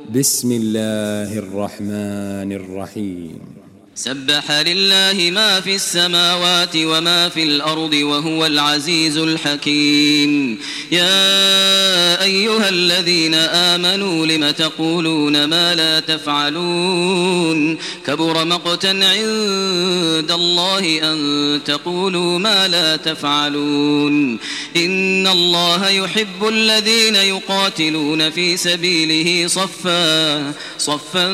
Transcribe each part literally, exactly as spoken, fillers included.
بسم الله الرحمن الرحيم سبح لله ما في السماوات وما في الأرض وهو العزيز الحكيم. يا أيها الذين آمنوا لم تقولون ما لا تفعلون كبر مقتا عند الله أن تقولوا ما لا تفعلون. إن الله يحب الذين يقاتلون في سبيله صفا صفا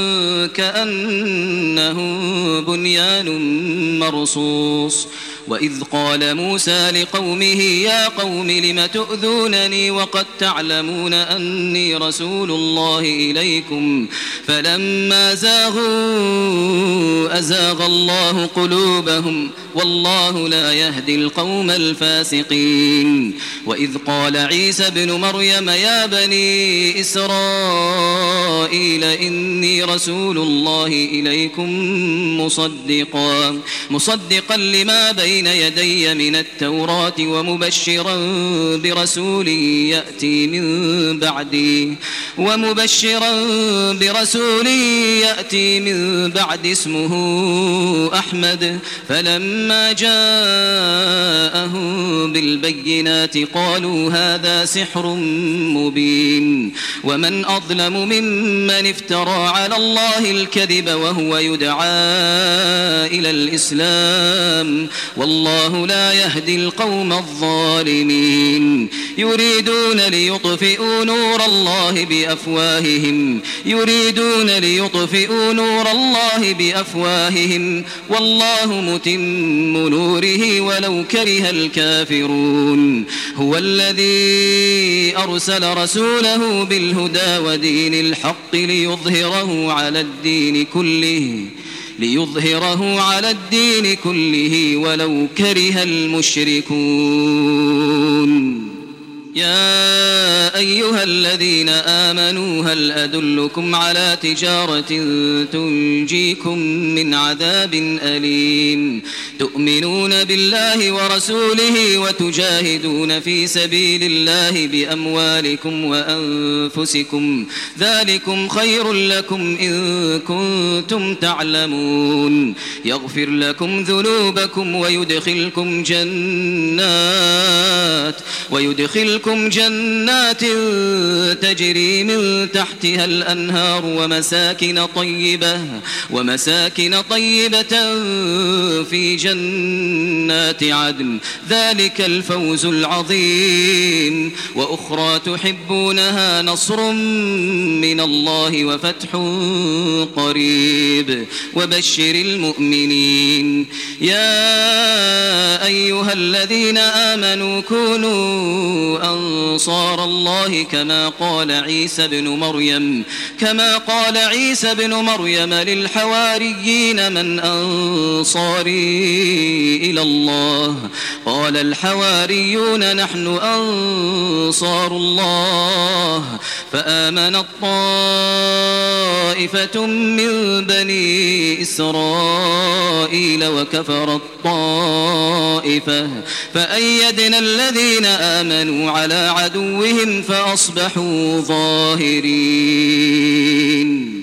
كأنهم بنيان مرصوص. وإذ قال موسى لقومه يا قوم لم تؤذونني وقد تعلمون أني رسول الله إليكم فلما زاغوا أزاغ الله قلوبهم والله لا يهدي القوم الفاسقين. وإذ قال عيسى ابن مريم يا بني إسرائيل إني رسول الله إليكم مصدقا مصدقا لما بين يدي من التوراة ومبشرا برسول يأتي من بعدي ومبشرا برسول يأتي من بعد اسمه أحمد. فلما جاءهم بالبينات قالوا هذا سحر مبين. ومن أظلم ممن افترى على الله الكذب وهو يدعى إلى الإسلام والله لا يهدي القوم الظالمين. يريدون ليطفئوا نور الله بأفواههم يريدون ليطفئوا نور الله بأفواههم والله متم نوره ولو كره الكافرون. هو الذي أرسل رسوله بالهدى ودين الحق ليظهره على الدين كله ليظهره على الدين كله ولو كره المشركون. يا أيها الذين آمنوا هل أدلكم على تجارة تنجيكم من عذاب أليم تؤمنون بالله ورسوله وتجاهدون في سبيل الله بأموالكم وأنفسكم ذلكم خير لكم إن كنتم تعلمون. يغفر لكم ذنوبكم ويدخلكم جنات ويدخلكم جنات تجري من تحتها الأنهار ومساكن طيبة ومساكن طيبة في جنات عدن ذلك الفوز العظيم. وأخرى تحبونها نصر من الله وفتح قريب وبشر المؤمنين. يا أيها الذين آمنوا كونوا أنصار الله كما قال عيسى بن مريم كما قال عيسى بن مريم للحواريين من أنصاري إلى الله قال الحواريون نحن أنصار الله. فآمنت طائفة من بني إسرائيل وكفرت طائفة فأيدنا الذين آمنوا على عدوهم فأصبحوا ظاهرين.